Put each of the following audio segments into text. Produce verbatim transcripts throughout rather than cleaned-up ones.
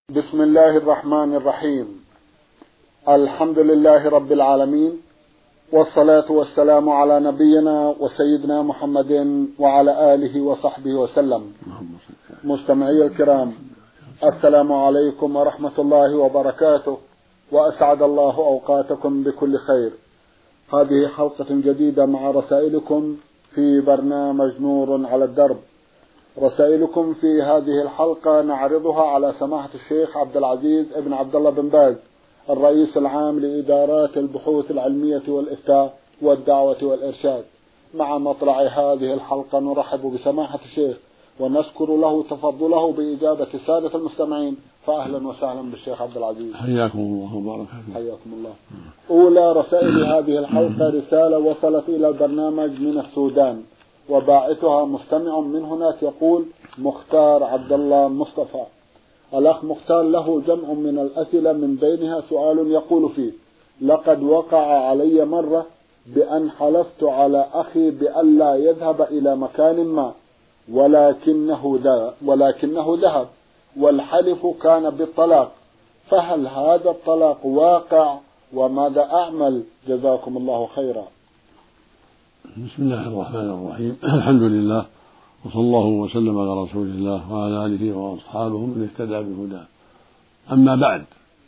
بسم الله الرحمن الرحيم. الحمد لله رب العالمين، والصلاة والسلام على نبينا وسيدنا محمد وعلى آله وصحبه وسلم. مستمعي الكرام، السلام عليكم ورحمة الله وبركاته، وأسعد الله أوقاتكم بكل خير. هذه حلقة جديدة مع رسائلكم في برنامج نور على الدرب. رسائلكم في هذه الحلقة نعرضها على سماحة الشيخ عبد العزيز ابن عبد الله بن باز، الرئيس العام لإدارات البحوث العلمية والإفتاء والدعوة والإرشاد. مع مطلع هذه الحلقة نرحب بسماحة الشيخ ونشكر له تفضله بإجابة السادة المستمعين. فأهلا وسهلا بالشيخ عبد العزيز. حياكم الله وبارك فيكم. حياكم الله. أولى رسائل هذه الحلقة رسالة وصلت إلى البرنامج من السودان، وباعثها مستمع من هناك يقول مختار عبد الله مصطفى. الأخ مختار له جمع من الأسئلة، من بينها سؤال يقول فيه: لقد وقع علي مرة بأن حلفت على أخي بأن لا يذهب إلى مكان ما، ولكنه ذهب ولكنه ذهب والحلف كان بالطلاق، فهل هذا الطلاق واقع وماذا أعمل؟ جزاكم الله خيرا. بسم الله الرحمن الرحيم. الحمد لله، وصلى الله وسلم على رسول الله وعلى آله وأصحابه من اهتدى بهداه. أما بعد،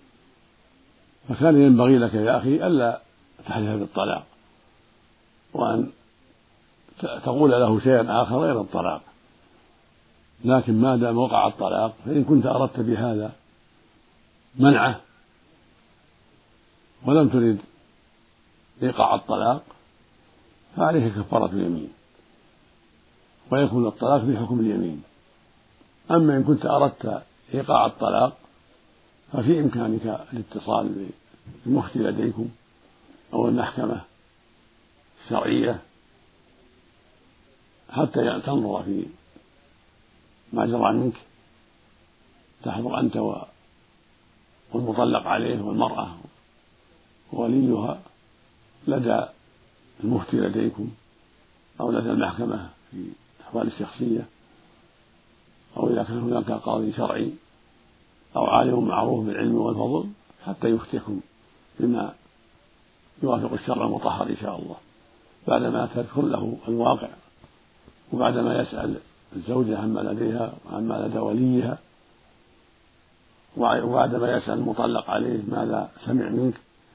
فكان ينبغي لك يا أخي ألا تحلف بالطلاق، وأن تقول له شيئا آخر غير الطلاق، لكن ما دام وقع الطلاق فإن كنت أردت بهذا منعه ولم ترد إيقاع الطلاق فعليك كفارة اليمين، ويكون الطلاق في حكم اليمين. أما إن كنت أردت إيقاع الطلاق ففي إمكانك الاتصال بالمفتي لديكم أو المحكمة الشرعية حتى تنظر في ما جرى منك، تحضر أنت والمطلق عليه والمرأة ووليها لدى المفتي لديكم أو لدى المحكمة في الأحوال الشخصية، أو إذا كان هناك قاضي شرعي أو عالم معروف بالعلم والفضل حتى يفتيكم بما يوافق الشرع المطهر إن شاء الله، بعدما تذكر له الواقع، وبعدما يسأل الزوجة عما لديها وعما لدى وليها، وبعدما يسأل المطلق عليه ماذا سمع منك.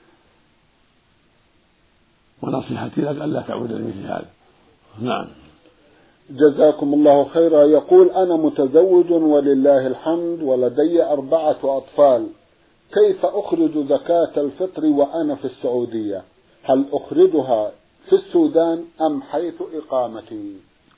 ونصيحتي لك ألا تعود لمثل هذا. نعم. جزاكم الله خيرا. يقول: أنا متزوج ولله الحمد ولدي أربعة أطفال، كيف أخرج زكاة الفطر وأنا في السعودية؟ هل أخرجها في السودان أم حيث إقامتي؟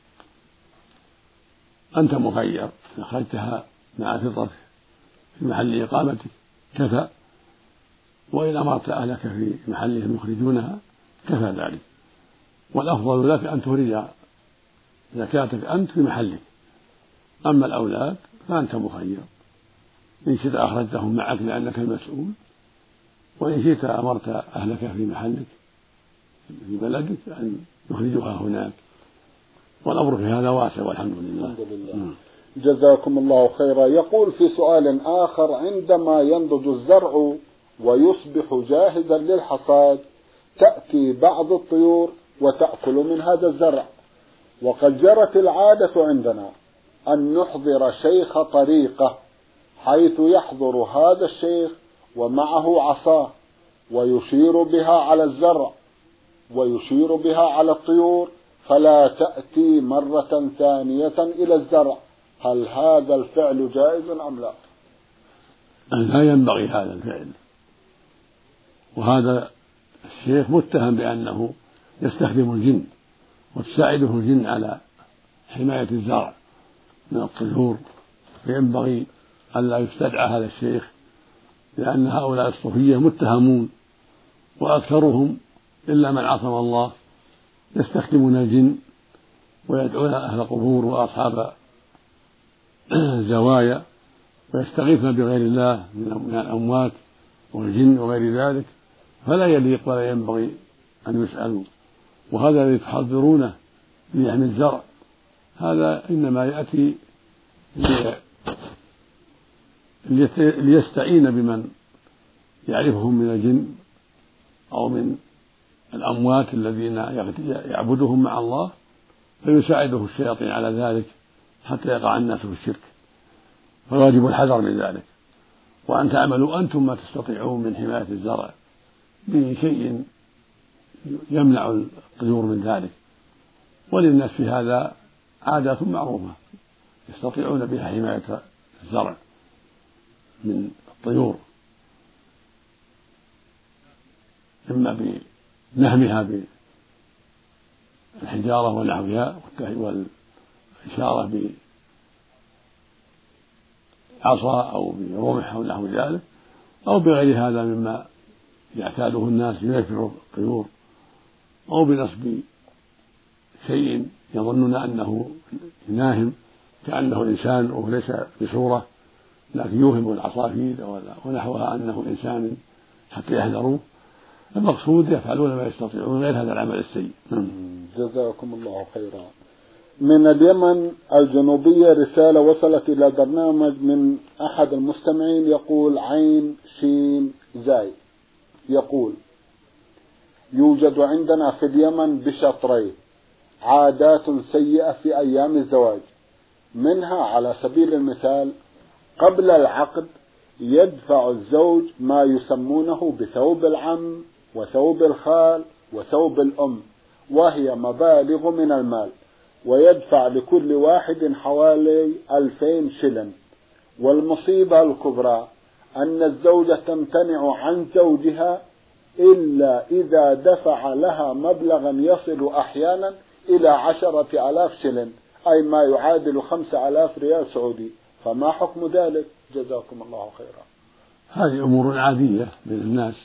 أنت مخير، أخرجتها مع فطرك في محل إقامتك كفى، وإن أمرت أهلك في محلهم يخرجونها كفى ذلك، والأفضل لك أن تخرج زكاتك أنت في محلك. أما الأولاد فأنت مخير، إن شئت أخرجتهم معك لأنك المسؤول، وإن شئت أمرت أهلك في محلك في بلدك أن يخرجوها هناك، والأمر في هذا واسع والحمد لله. الحمد لله. جزاكم الله خيرا. يقول في سؤال آخر: عندما ينضج الزرع ويصبح جاهزا للحصاد تأتي بعض الطيور وتأكل من هذا الزرع، وقد جرت العادة عندنا أن نحضر شيخ طريقة، حيث يحضر هذا الشيخ ومعه عصاه ويشير بها على الزرع ويشير بها على الطيور فلا تأتي مرة ثانية إلى الزرع، هل هذا الفعل جائز أم لا؟ لا ينبغي هذا الفعل، وهذا الشيخ متهم بأنه يستخدم الجن وتساعده الجن على حماية الزرع من الطيور، فينبغي ألا يستدعى هذا الشيخ، لأن هؤلاء الصوفية متهمون، وأكثرهم إلا من عصم الله يستخدمون الجن ويدعون أهل القبور وأصحاب الزوايا ويستغيثون بغير الله من الأموات والجن وغير ذلك، فلا يليق ولا ينبغي أن يسألوا. وهذا الذي تحضرونه ليحمي الزرع هذا إنما يأتي ليستعين بمن يعرفهم من الجن أو من الأموات الذين يعبدهم مع الله، فيساعده الشياطين على ذلك حتى يقع الناس في الشرك، فالواجب الحذر من ذلك، وأن تعملوا أنتم ما تستطيعون من حماية الزرع بشيء يمنع الطيور من ذلك. وللناس في هذا عادات معروفة يستطيعون بها حماية الزرع من الطيور، إما بنهمها بالحجارة ونحوها والإشارة بعصا أو برمح أو نحو ذلك، أو بغير هذا مما يعتاده الناس ليكفر الطيور، أو بنصب شيء يظنون أنه ناهم كأنه إنسان وهو ليس بصورة لكن يوهم العصافير ونحوها أنه إنسان حتى يحذروه. المقصود يفعلون ما يستطيعون غير هذا العمل السيء. جزاكم الله خيرا. من اليمن الجنوبية رسالة وصلت إلى البرنامج من أحد المستمعين يقول عين شين زاي، يقول: يوجد عندنا في اليمن بشطرين عادات سيئة في أيام الزواج، منها على سبيل المثال قبل العقد يدفع الزوج ما يسمونه بثوب العم وثوب الخال وثوب الأم، وهي مبالغ من المال، ويدفع لكل واحد حوالي ألفين شلن. والمصيبة الكبرى أن الزوجة تمتنع عن زوجها إلا إذا دفع لها مبلغا يصل أحيانا إلى عشرة آلاف شلن، أي ما يعادل خمسة آلاف ريال سعودي، فما حكم ذلك؟ جزاكم الله خيرا. هذه أمور عادية بين الناس،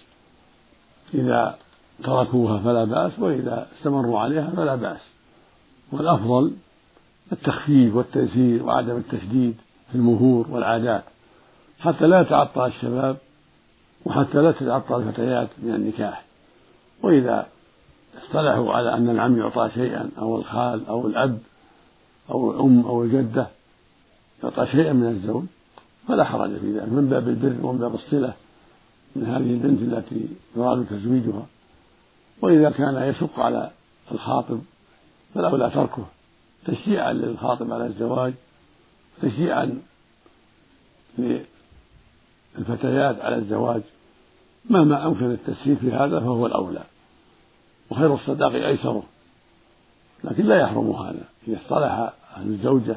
إذا تركوها فلا بأس، وإذا استمروا عليها فلا بأس، والأفضل التخفيف والتيسير وعدم التشديد في المهور والعادات حتى لا يتعطل الشباب وحتى لا تتعطل الفتيات من النكاح. وإذا اصطلحوا على أن العم يعطى شيئا أو الخال أو الأب أو الأم أو الجدة يعطى شيئا من الزوج فلا حرج في ذلك، من باب البر ومن باب الصلة من هذه البنت التي يراد تزويجها. وإذا كان يشق على الخاطب فالأولى تركه تشجيعا للخاطب على الزواج، تشجيعا للفتيات على الزواج، مهما أمكن التسهيل في هذا فهو الأولى، وخير الصداق أيسره. لكن لا يحرم هذا إذا اصطلح أهل الزوجة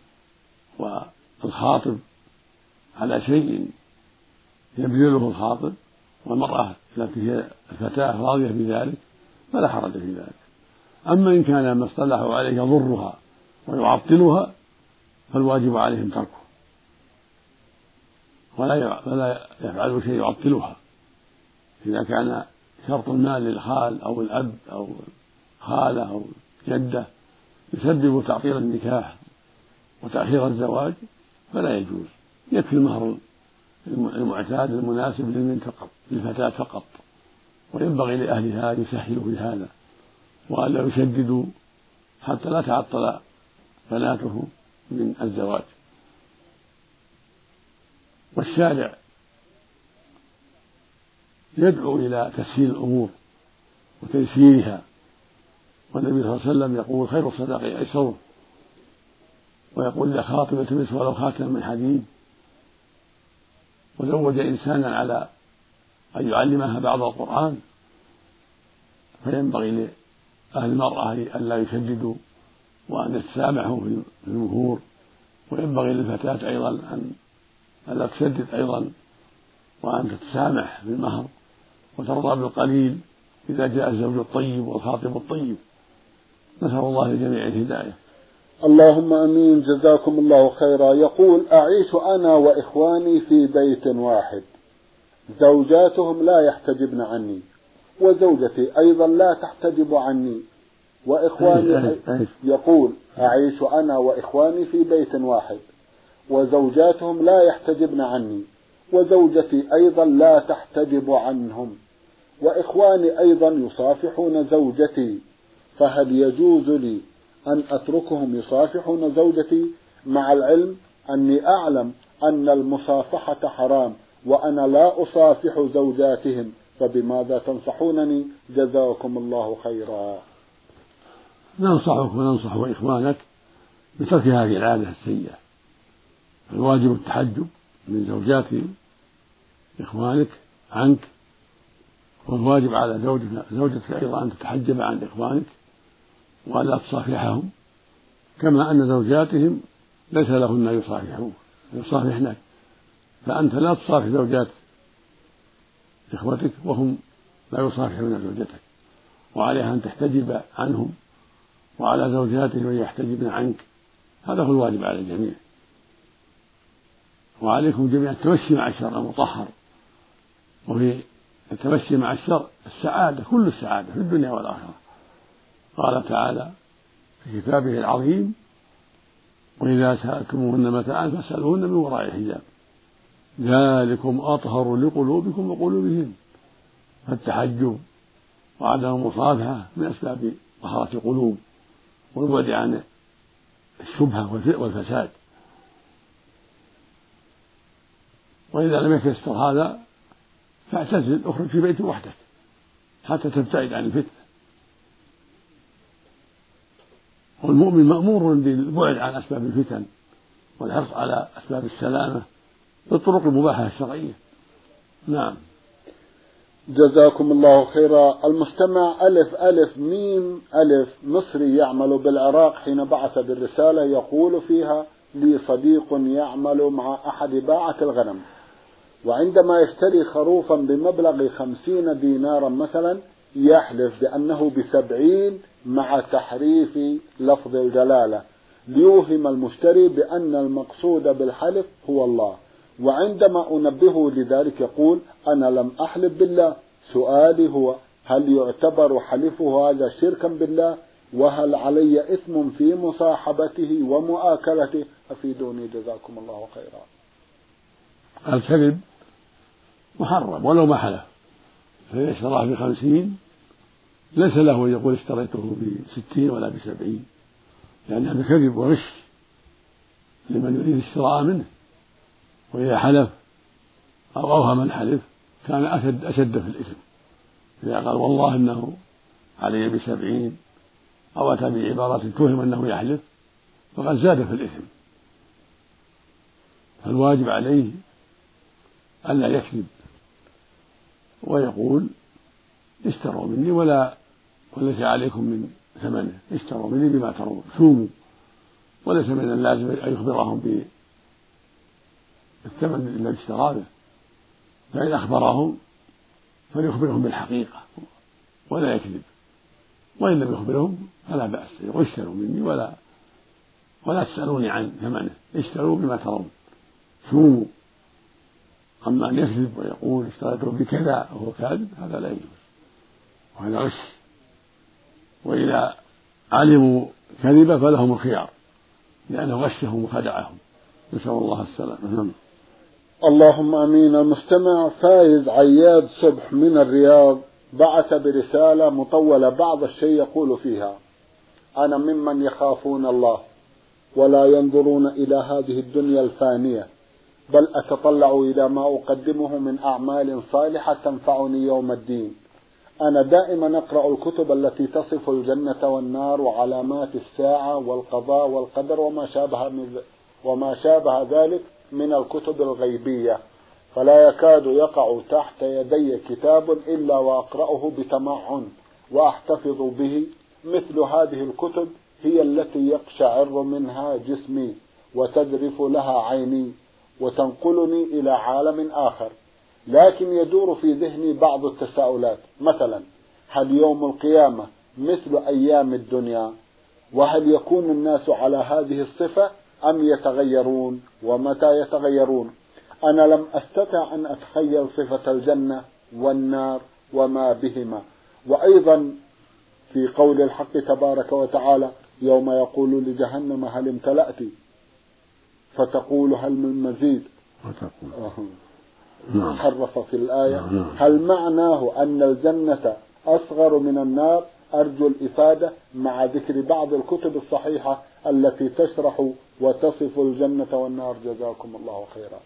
والخاطب على شيء يبذله الخاطب والمرأة التي هي الفتاة راضية بذلك فلا حرج في ذلك. أما إن كان ما اصطلحوا عليه يضرها ويعطلها فالواجب عليهم تركه، ولا يفعلوا شيء يعطلها. إذا كان شرط المال للخال أو الأب أو خالة أو جدة يسبب تعطيل النكاح وتأخير الزواج فلا يجوز، يكفي المهر المعتاد المناسب للبنت فقط للفتاة فقط، وينبغي لأهلها يسهلوا في هذا وألا يشددوا حتى لا تعطل بناته من الزواج. والشارع يدعو إلى تسهيل الأمور وتيسيرها، والنبي صلى الله عليه وسلم يقول خير الصداق أيسره، ويقول إذا خاطب التمس ولو خاتم من حديد. وزوج إنسانا على أن يعلمها بعض القرآن فينبغي لأهل المرأة أن لا يشددوا وأن يتسامحوا في المهور، وينبغي للفتاة أيضا أن لا تشدد أيضا وأن تتسامح في المهر وترضى بالقليل إذا جاء الزوج الطيب والخاطب الطيب. نسأل الله للجميع الهداية. اللهم أمين. جزاكم الله خيرا. يقول: أعيش أنا وإخواني في بيت واحد، زوجاتهم لا يحتجبن عني، وزوجتي أيضا لا تحتجب عني، وإخواني يقول: أعيش أنا وإخواني في بيت واحد وزوجاتهم لا يحتجبن عني، وزوجتي أيضا لا تحتجب عنهم، وإخواني أيضا يصافحون زوجتي، فهل يجوز لي أن أتركهم يصافحون زوجتي، مع العلم أني أعلم أن المصافحة حرام وأنا لا أصافح زوجاتهم، فبماذا تنصحونني؟ جزاكم الله خيرا. ننصحك وننصح إخوانك بترك هذه العادة السيئة. الواجب التحجب من زوجات إخوانك عنك، والواجب على زوجك زوجتك أيضا أن تتحجب عن إخوانك ولا تصافحهم، كما أن زوجاتهم ليس لهن يصافحون يصافحنك، فأنت لا تصافح زوجات إخوتك وهم لا يصافحون زوجتك، وعليها أن تحتجب عنهم وعلى زوجاتهم أن يحتجبن عنك. هذا هو الواجب على الجميع. وعليكم جميعا التمشي مع الشرع المطهر، وفي التمشي مع الشرع السعادة، كل السعادة في الدنيا والآخرة. قال تعالى في كتابه العظيم: وإذا سألتموهن متاعا فاسألوهن من وراء حجاب ذلكم أطهر لقلوبكم وقلوبهن. فالتحجب وعدم المصافحة من أسباب طهارة القلوب والبعد عن الشبهة والفساد. وإذا لم يتيسر هذا فاعتزل، اخرج في بيت وحدك حتى تبتعد عن الفتنة. والمؤمن مأمور بالبعد عن أسباب الفتن والحرص على أسباب السلامة بالطرق المباحة الشرعية. نعم. جزاكم الله خيرا. المستمع ألف ألف ميم ألف مصري يعمل بالعراق حين بعث بالرسالة يقول فيها: لي صديق يعمل مع أحد باعة الغنم، وعندما يشتري خروفا بمبلغ خمسين دينارا مثلا يحلف بأنه بسبعين مع تحريف لفظ الجلالة ليوهم المشتري بأن المقصود بالحلف هو الله، وعندما أنبهه لذلك يقول: أنا لم أحلف بالله. سؤالي هو: هل يعتبر حلفه هذا شركا بالله؟ وهل علي إثم في مصاحبته ومؤاكلته؟ أفيدوني جزاكم الله خيرا. الكذب محرم ولو ما حلف، فإذا اشتراه بخمسين ليس له يقول اشتريته بستين ولا بسبعين، لأن هذا كذب وغش لمن يريد الشراء منه. وإذا حلف أو أوهم الحلف كان أشد, أشد في الإثم. إذا قال والله إنه علي بسبعين أو أتى بعبارة توهم أنه يحلف فقد زاد في الإثم. فالواجب عليه ألا يكذب ويقول: اشتروا مني ولا وليس عليكم من ثمنه، اشتروا مني بما ترون، سوموا. وليس من اللازم أن يخبرهم بالثمن الذي اشترى به، فإن أخبرهم فليخبرهم بالحقيقة ولا يكذب، وإن لم يخبرهم فلا بأس، يقول: اشتروا مني ولا ولا تسألوني عن ثمنه، اشتروا بما ترون، سوموا. أما أن يكذب ويقول اشتريته بكذا وهو كاذب هذا لا يجوز، وهذا غش. وإذا علموا كذبا فلهم الخيار، لأنه غشهم وخدعهم، نسأل الله السلامة. اللهم أمين. المستمع فايز عياد صبح من الرياض بعث برسالة مطولة بعض الشيء يقول فيها: أنا ممن يخافون الله ولا ينظرون إلى هذه الدنيا الفانية، بل أتطلع إلى ما أقدمه من أعمال صالحة تنفعني يوم الدين. أنا دائما أقرأ الكتب التي تصف الجنة والنار وعلامات الساعة والقضاء والقدر وما شابه وما شابه ذلك من الكتب الغيبية، فلا يكاد يقع تحت يدي كتاب إلا وأقرأه بتمعن وأحتفظ به. مثل هذه الكتب هي التي يقشعر منها جسمي وتذرف لها عيني وتنقلني إلى عالم آخر، لكن يدور في ذهني بعض التساؤلات، مثلا: هل يوم القيامة مثل أيام الدنيا؟ وهل يكون الناس على هذه الصفة أم يتغيرون؟ ومتى يتغيرون؟ أنا لم أستطع أن أتخيل صفة الجنة والنار وما بهما. وأيضا في قول الحق تبارك وتعالى: يوم يقول لجهنم هل امتلأت فتقول هل من مزيد، حرف في الآية. هل معناه أن الجنة أصغر من النار؟ أرجو الإفادة مع ذكر بعض الكتب الصحيحة التي تشرح وتصف الجنة والنار، جزاكم الله خيرا.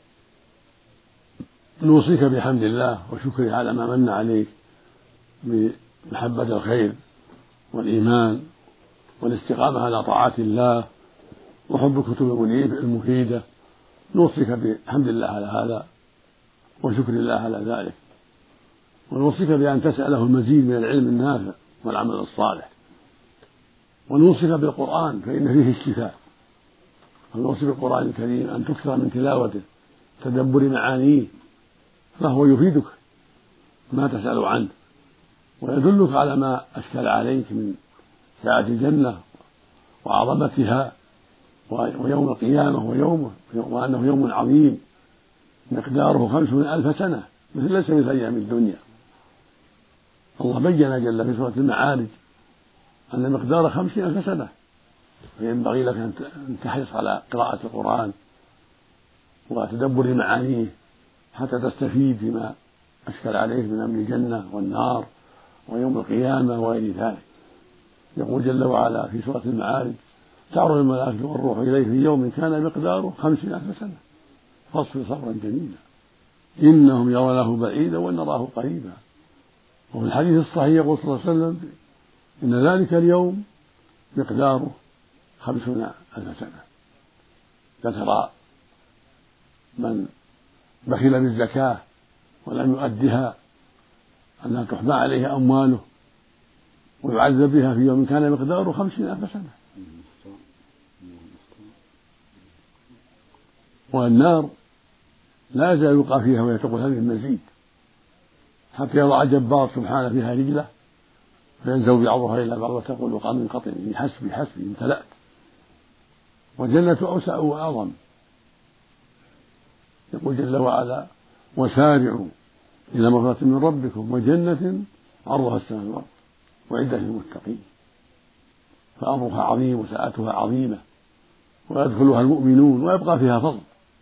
نوصيك بحمد الله وشكره على ما من عليك بمحبة الخير والإيمان والاستقامة على طاعات الله وحب الكتب المفيدة. نوصيك بحمد الله على هذا وشكر الله على ذلك، ونوصيك بأن تسأله المزيد من العلم النافع والعمل الصالح، ونوصيك بالقرآن فإن فيه الشفاء. ونوصي بالقرآن الكريم أن تكثر من تلاوته تدبر معانيه، فهو يفيدك ما تسأل عنه ويدلك على ما أشكل عليك من ساعة الجنة وعظمتها ويوم القيامة ويومه، وأنه يوم عظيم مقداره خمسون ألف سنة، مثل ليس مثل أيام الدنيا. الله بين جل في سورة المعارج أن مقدار خمسين ألف سنة، فينبغي لك أن تحرص على قراءة القرآن وتدبر معانيه حتى تستفيد فيما أشكل عليك من أمر الجنة والنار ويوم القيامة وغير ذلك. يقول جل وعلا في سورة المعارج: تعرج الملائكة والروح إليه في يوم كان مقداره خمسين ألف سنة فاصبر صبرا جميلا إنهم يرونه بعيدا ونراه قريبا. وفي الحديث الصحيح يقول صلى الله عليه وسلم: إن ذلك اليوم مقداره خمسون ألف سنة. ذكر من بخل بالزكاة ولم يؤدها أنها تحمى عليه أمواله ويعذب بها في يوم كان مقداره خمسين ألف سنة. والنار لا يزال يلقى فيها وهي تقول هذه المزيد، حتى يضع جبار سبحانه فيها رجله فينزو بعضها إلى بعض وتقول قام قطع حسبي حسبي امتلأت. والجنة أوسع وأعظم. يقول جل وعلا: وسارعوا إلى مغفرة من ربكم وجنة عرضها السماء والأرض وعدة للمتقين. فأمرها عظيم وساعتها عظيمة ويدخلها المؤمنون ويبقى فيها فضل.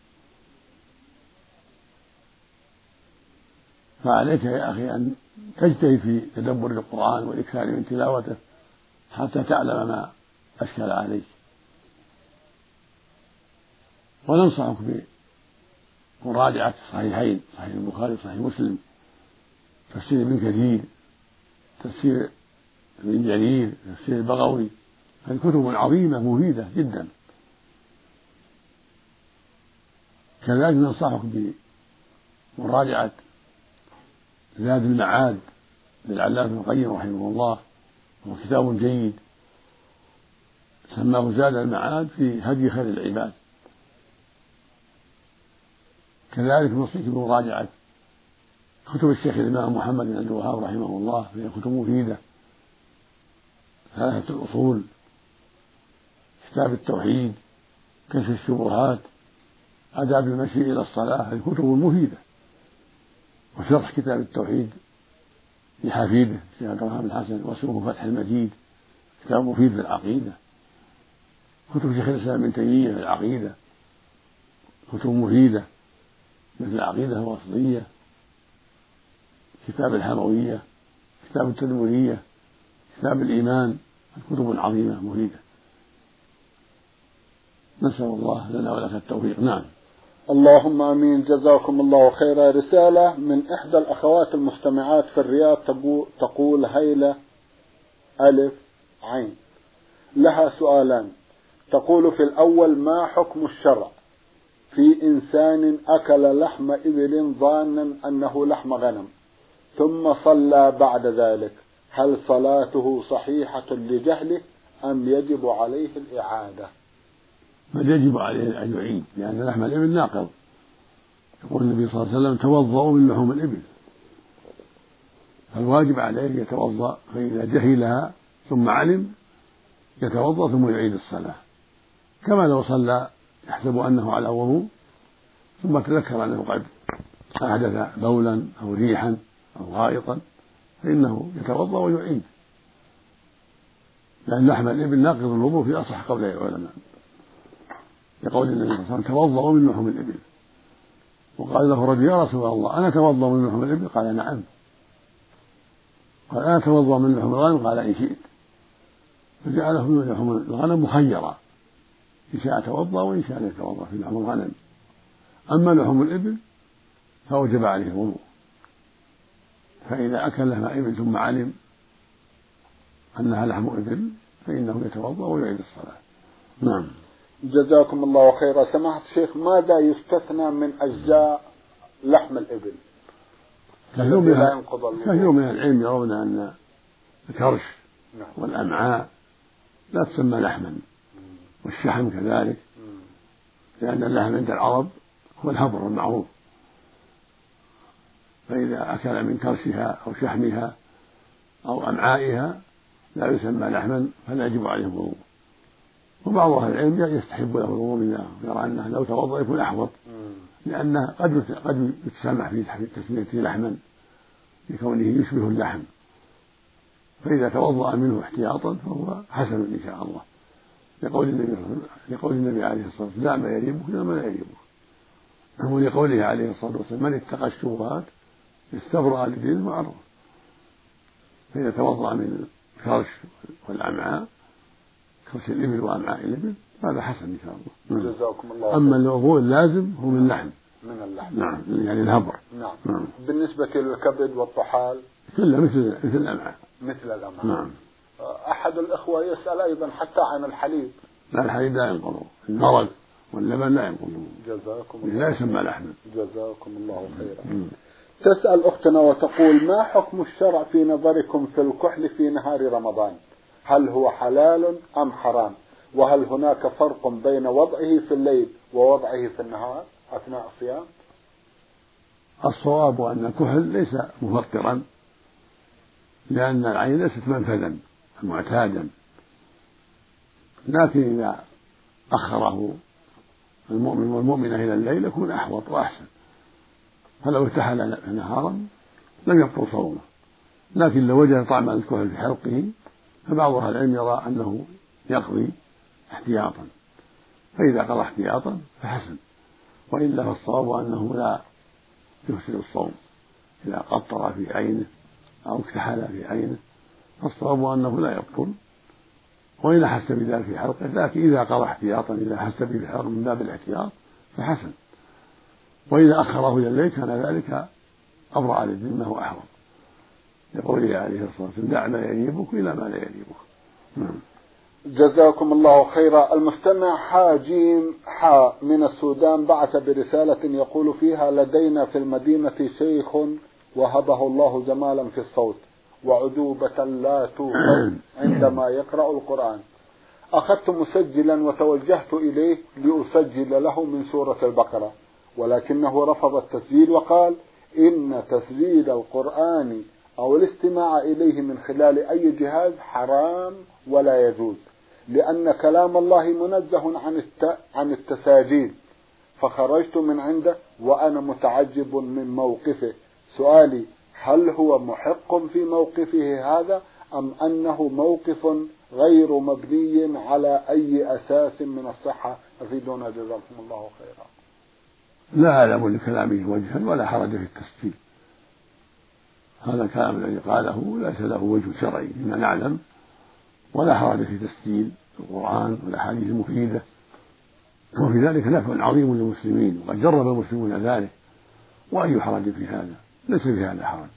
فعليك يا أخي أن تجتهد في تدبر القرآن والإكثار من تلاوته حتى تعلم ما أشكل عليك. وننصحك بمراجعة الصحيحين، صحيح البخاري وصحيح مسلم، تفسير ابن كثير، تفسير ابن جرير، تفسير البغوي، هذه كتب عظيمة مفيدة جدا. كذلك ننصحك بمراجعة زاد المعاد للعلامة ابن القيم رحمه الله، وهو كتاب جيد سماه زاد المعاد في هدي خير العباد. كذلك نوصيك بمراجعة كتب الشيخ الإمام محمد بن عبد الوهاب رحمه الله، فهي كتب مفيدة: ثلاثة الأصول، كتاب التوحيد، كشف الشبهات، آداب المشي إلى الصلاة، هذه كتب مفيدة. وشرح كتاب التوحيد لحفيده الشيخ عبد الرحمن بن حسن واسمه فتح المجيد، كتاب مفيد في العقيدة. كتب شيخ الإسلام ابن تيمية في العقيدة كتب مفيدة، مثل العقيدة الواسطية، كتاب الحموية، كتاب التدمرية، كتاب الإيمان، كتب عظيمة مفيدة. نسأل الله لنا ولك التوفيق. نعم. اللهم امين، جزاكم الله خيرا. رسالة من احدى الاخوات المستمعات في الرياض تقول: هيلة الف عين، لها سؤالان. تقول في الاول: ما حكم الشرع في انسان اكل لحم ابل ظانا انه لحم غنم ثم صلى بعد ذلك، هل صلاته صحيحة لجهله ام يجب عليه الاعادة؟ بل يجب عليه أن يعيد، لأن لحم الإبل ناقض. يقول النبي صلى الله عليه وسلم: توضؤوا من لحوم الإبل. فالواجب عليه يتوضأ، فإذا جهلها ثم علم يتوضأ ثم يعيد الصلاة، كما لو صلى يحسب أنه على وضوء ثم تذكر أنه قد أحدث بولا أو ريحا أو غائطا، فإنه يتوضأ ويعيد، لأن لحم الإبل ناقض الوضوء في أصح قول العلماء، يقول النبي صلى الله عليه وسلم: توضأوا من لحوم الإبل. وقال له رجل: يا رسول الله أنا أتوضأ من لحوم الإبل؟ قال: نعم. قال: أنا أتوضأ من لحوم الغنم؟ قال: إن شئت. فجعله من لحوم الغنم مخيرا، إن شاء توضأ وإن شاء لا يتوضأ في لحم الغنم. أما لحوم الإبل فوجب عليه الوضوء، فإذا أكل لحم إبل ثم علم أنها لحم إبل فإنه يتوضأ ويعيد الصلاة. نعم. جزاكم الله خيرا. سماحة الشيخ، ماذا يستثنى من أجزاء لحم الإبل؟ كثير من, كثير من العلم يرون أن الكرش نعم. والأمعاء لا تسمى لحما، والشحم كذلك، لأن اللحم عند العرب هو الهبر المعروف، فإذا أكل من كرشها أو شحمها أو أمعائها لا يسمى لحما فلا يجب عليه الوضوء. وبعض أهل العلم يستحب له الوضوء منها ويرى أنه لو توضأ يكون أحوط، لأنه قد قد يتسامح في تسميته لحما لكونه يشبه اللحم، فإذا توضأ منه احتياطا فهو حسن إن شاء الله، لقول النبي لقول النبي عليه الصلاة والسلام: دع ما يريبك إلى ما لا يريبك. ولقوله عليه الصلاة والسلام: من اتقى الشبهات استبرأ لدينه وعرضه. فإذا توضأ من الكرش والأمعاء، كرش الإبل وأمعاء الإبل، هذا حسن إن شاء الله. جزاكم الله. أما الوضوء اللازم هو من اللحم. من اللحم. نعم، يعني الهبر. نعم. نعم. بالنسبة للكبد والطحال كله مثل مثل الأمعاء. مثل الأمعاء. نعم. أحد الأخوة يسأل أيضا حتى عن الحليب. لا، الحليب لا ينقض، المرق واللبن لا ينقض. جزاكم الله. لا يسمى لحما. جزاكم الله خيرا. تسأل أختنا وتقول: ما حكم الشرع في نظركم في الكحل في نهار رمضان؟ هل هو حلال أم حرام؟ وهل هناك فرق بين وضعه في الليل ووضعه في النهار أثناء الصيام؟ الصواب أن الكحل ليس مفطرا، لأن العين ليست منفذا معتادا، لكن إذا أخره المؤمن والمؤمنة إلى الليل يكون أحوط وأحسن، فلو ارتحل نهارا لم يبطل صومه، لكن لو وجد طعم الكحل في حلقه فبعض أهل العلم يرى أنه يقضي احتياطا، فإذا قضى احتياطا فحسن، وإلا فالصواب أنه لا يفسد الصوم إذا قطر في عينه أو اكتحل في عينه، فالصواب أنه لا يبطل، وإن أحس بذلك في حلقه، لكن إذا قضى احتياطا إذا أحس به في حلقه من باب الاحتياط فحسن، وإذا أخره إلى الليل كان ذلك أبرأ للذمة وأحوط، لقوله عليه الصلاة والسلام: دع ما يريبك إلى ما لا يريبك. نعم. جزاكم الله خيرا. المستمع حاجيم حاء من السودان بعث برسالة يقول فيها: لدينا في المدينة شيخ وهبه الله جمالا في الصوت وعذوبة لا توصف عندما يقرأ القرآن. أخذت مسجلا وتوجهت إليه لأسجل له من سورة البقرة، ولكنه رفض التسجيل وقال إن تسجيل القرآن أو الاستماع إليه من خلال أي جهاز حرام ولا يجوز، لأن كلام الله منزه عن عن التساجيل. فخرجت من عنده وأنا متعجب من موقفه. سؤالي: هل هو محق في موقفه هذا أم أنه موقف غير مبني على أي أساس من الصحة؟ أفيدونا جزاكم الله خيرا. لا أعلم لكلامه وجها ولا حرج في التسجيل، هذا الكلام الذي قاله ليس له وجه شرعي فيما نعلم، ولا حرج في تسجيل القرآن والأحاديث المفيدة، وفي ذلك نفع عظيم للمسلمين، وقد جرب المسلمون ذلك، وأي حرج في هذا؟ ليس في هذا حرج،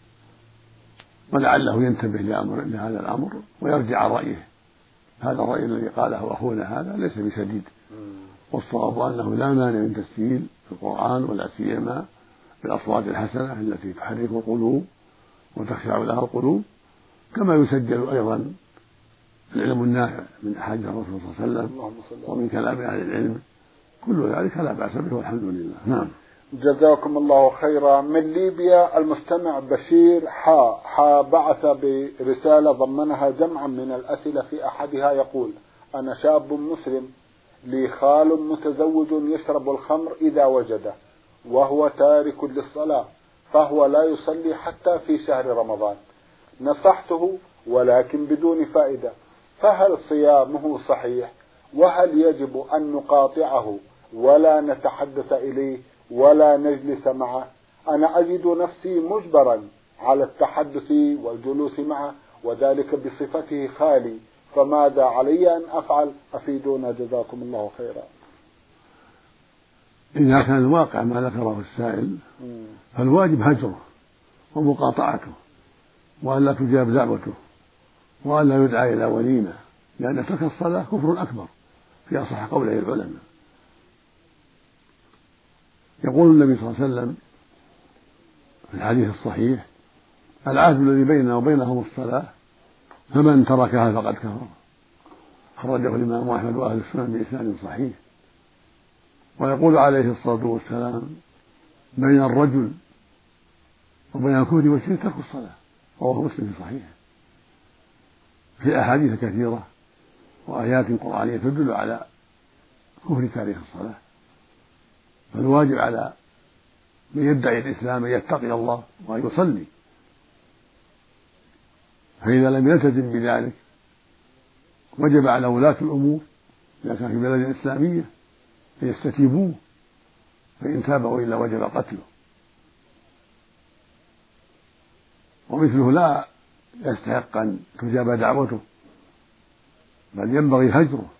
ولعله ينتبه لأمر لهذا الأمر ويرجع عن رأيه. هذا الرأي الذي قاله أخونا هذا ليس بسديد، والصواب أنه لا مانع من تسجيل القرآن، ولا سيما بالأصوات الحسنة التي تحرك القلوب وتخشع لها القلوب، كما يسجل أيضا العلم النافع من أحاديث الرسول صلى الله عليه وسلم ومن كلام أهل العلم، كل ذلك لا بأس به والحمد لله. نعم. جزاكم الله خيرا. من ليبيا المستمع بشير حا حا بعث برسالة ضمنها جمعا من الأسئلة، في أحدها يقول: أنا شاب مسلم لي خال متزوج يشرب الخمر إذا وجده، وهو تارك للصلاة، فهو لا يصلي حتى في شهر رمضان. نصحته ولكن بدون فائدة، فهل صيامه صحيح؟ وهل يجب أن نقاطعه ولا نتحدث إليه ولا نجلس معه؟ أنا أجد نفسي مجبرا على التحدث والجلوس معه، وذلك بصفته خالي، فماذا علي أن أفعل؟ أفيدونا جزاكم الله خيرا. إذا كان الواقع ما ذكره السائل فالواجب هجره ومقاطعته، وأن لا تجاب دعوته، وأن لا يدعى إلى وليمة، لأن ترك الصلاة كفر أكبر في أصح قوله العلماء. يقول النبي صلى الله عليه وسلم في الحديث الصحيح: العهد الذي بيننا وبينهم الصلاة، فمن تركها فقد كفر. خرجه الإمام أحمد وأهل السنن بإسناد صحيح. ويقول عليه الصلاة والسلام: بين الرجل وبين الكفر والشرك ترك الصلاة. رواه مسلم في صحيحه. في أحاديث كثيرة وآيات قرآنية تدل على كفر تاريخ الصلاة. فالواجب على من يدعي الإسلام أن يتقي الله وأن يصلي، فإذا لم يلتزم بذلك وجب على ولاة الأمور إذا كان في بلد إسلامية أن يستتيبوه، فإن تاب وإلا وجب قتله. ومثله لا يستحق أن تجاب دعوته، بل ينبغي هجره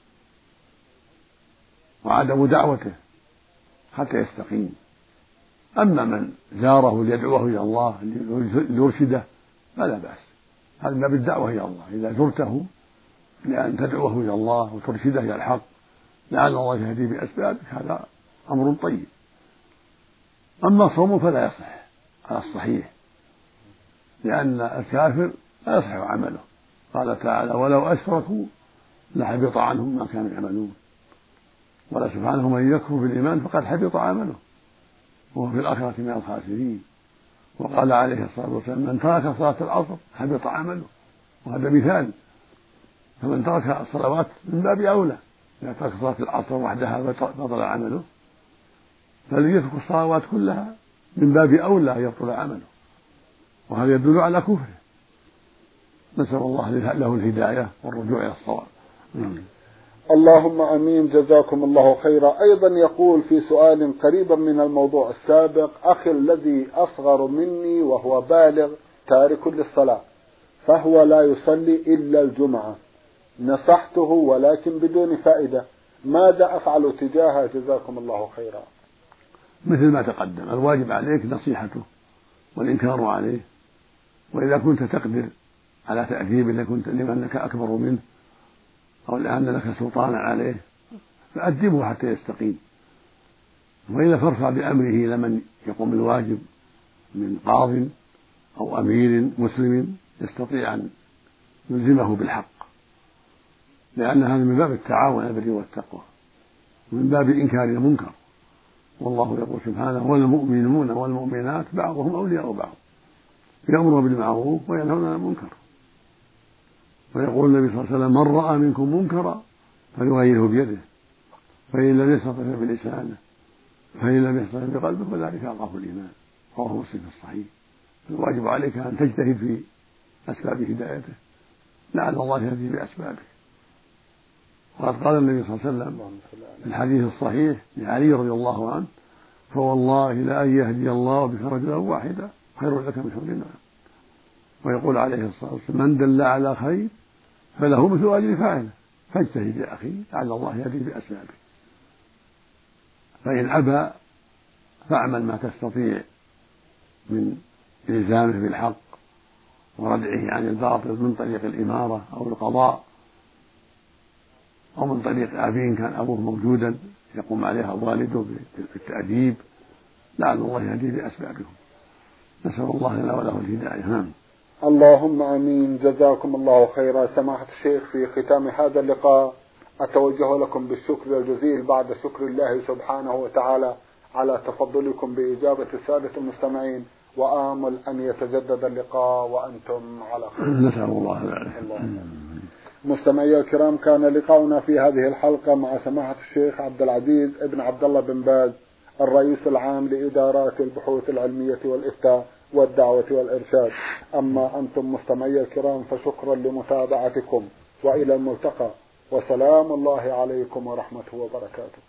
وعدم دعوته حتى يستقيم. أما من زاره ليدعوه إلى الله ليرشده فلا بأس، هذا ما بالدعوة إلى الله. إذا زرته لأن تدعوه إلى الله وترشده إلى الحق لعل الله يهدي بأسبابك، هذا أمر طيب. أما صومه فلا يصح على الصحيح، لأن الكافر لا يصح عمله. قال تعالى: ولو أشركوا لحبط عنهم ما كانوا يعملون. قال سبحانه: من يكفر بالإيمان فقد حبط عمله وهو في الآخرة من الخاسرين. وقال عليه الصلاة والسلام: من ترك صلاة العصر حبط عمله. وهذا مثال. فمن ترك الصلوات من باب أولى، إذا ترك صلاة العصر وحدها بطل عمله، فالذي يترك الصلوات كلها من باب أولى يبطل عمله، وهذا يدل على كفره. نسأل الله له الهداية والرجوع إلى الصواب. اللهم امين، جزاكم الله خيرا. ايضا يقول في سؤال قريبا من الموضوع السابق: اخي الذي اصغر مني وهو بالغ تارك للصلاة، فهو لا يصلي الا الجمعة، نصحته ولكن بدون فائدة، ماذا افعل تجاهه؟ جزاكم الله خيرا. مثل ما تقدم، الواجب عليك نصيحته والإنكار عليه، وإذا كنت تقدر على تأديبه لأنك أكبر منه أو لأن لك سلطانا عليه فأدبه حتى يستقيم. وإذا فارفع بأمره إلى من يقوم الواجب من قاض أو أمير مسلم يستطيع أن يلزمه بالحق، لأن هذا من باب التعاون على البر والتقوى ومن باب إنكار المنكر. والله يقول سبحانه: والمؤمنون والمؤمنات بعضهم أولياء بعض يأمرون بالمعروف وينهون عن المنكر. ويقول النبي صلى الله عليه وسلم: من رأى منكم منكرا فليغيره بيده، فإن لم يستطع بلسانه، فإن لم يستطع بقلبه فذلك أضعف الإيمان. رواه مسلم في الصحيح. الواجب عليك أن تجتهد في أسباب هدايته لعل الله يهدي بأسبابه. وقد قال النبي صلى الله عليه وسلم في الحديث الصحيح لعلي رضي الله عنه: فوالله لأن يهدي الله بك رجلا واحدا خير لك من حمر النعم. ويقول عليه الصلاة والسلام: من دل على خير فله مثل أجر فاعله، فاجتهد يا أخي لعل الله يهدي بأسبابه. فإن أبى فاعمل ما تستطيع من إلزامه بالحق وردعه عن الباطل من طريق الإمارة أو القضاء أو من طريق أبيه كان أبوه موجودا يقوم عليها والده بالتأديب لعل الله يهدي بأسبابهم. نسأل الله لنا وله الهداية. نعم. اللهم امين، جزاكم الله خيرا. سماحة الشيخ، في ختام هذا اللقاء اتوجه لكم بالشكر الجزيل بعد شكر الله سبحانه وتعالى على تفضلكم باجابة السادة المستمعين، وآمل ان يتجدد اللقاء وانتم على خير. نسأل الله ذلك. مستمعي الكرام، كان لقاؤنا في هذه الحلقة مع سماحة الشيخ عبد العزيز ابن عبد الله بن باز، الرئيس العام لإدارات البحوث العلمية والإفتاء والدعوة والإرشاد. أما أنتم مستمعي الكرام فشكرا لمتابعتكم، وإلى الملتقى، وسلام الله عليكم ورحمته وبركاته.